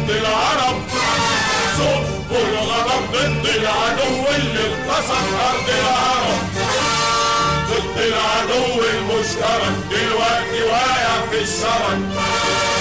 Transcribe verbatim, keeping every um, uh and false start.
ضد العرب، صبوا الغضب ضد العدو اللي اغتصب ارض العرب، ضد العدو المشترك دلوقتي واقع في الشرك.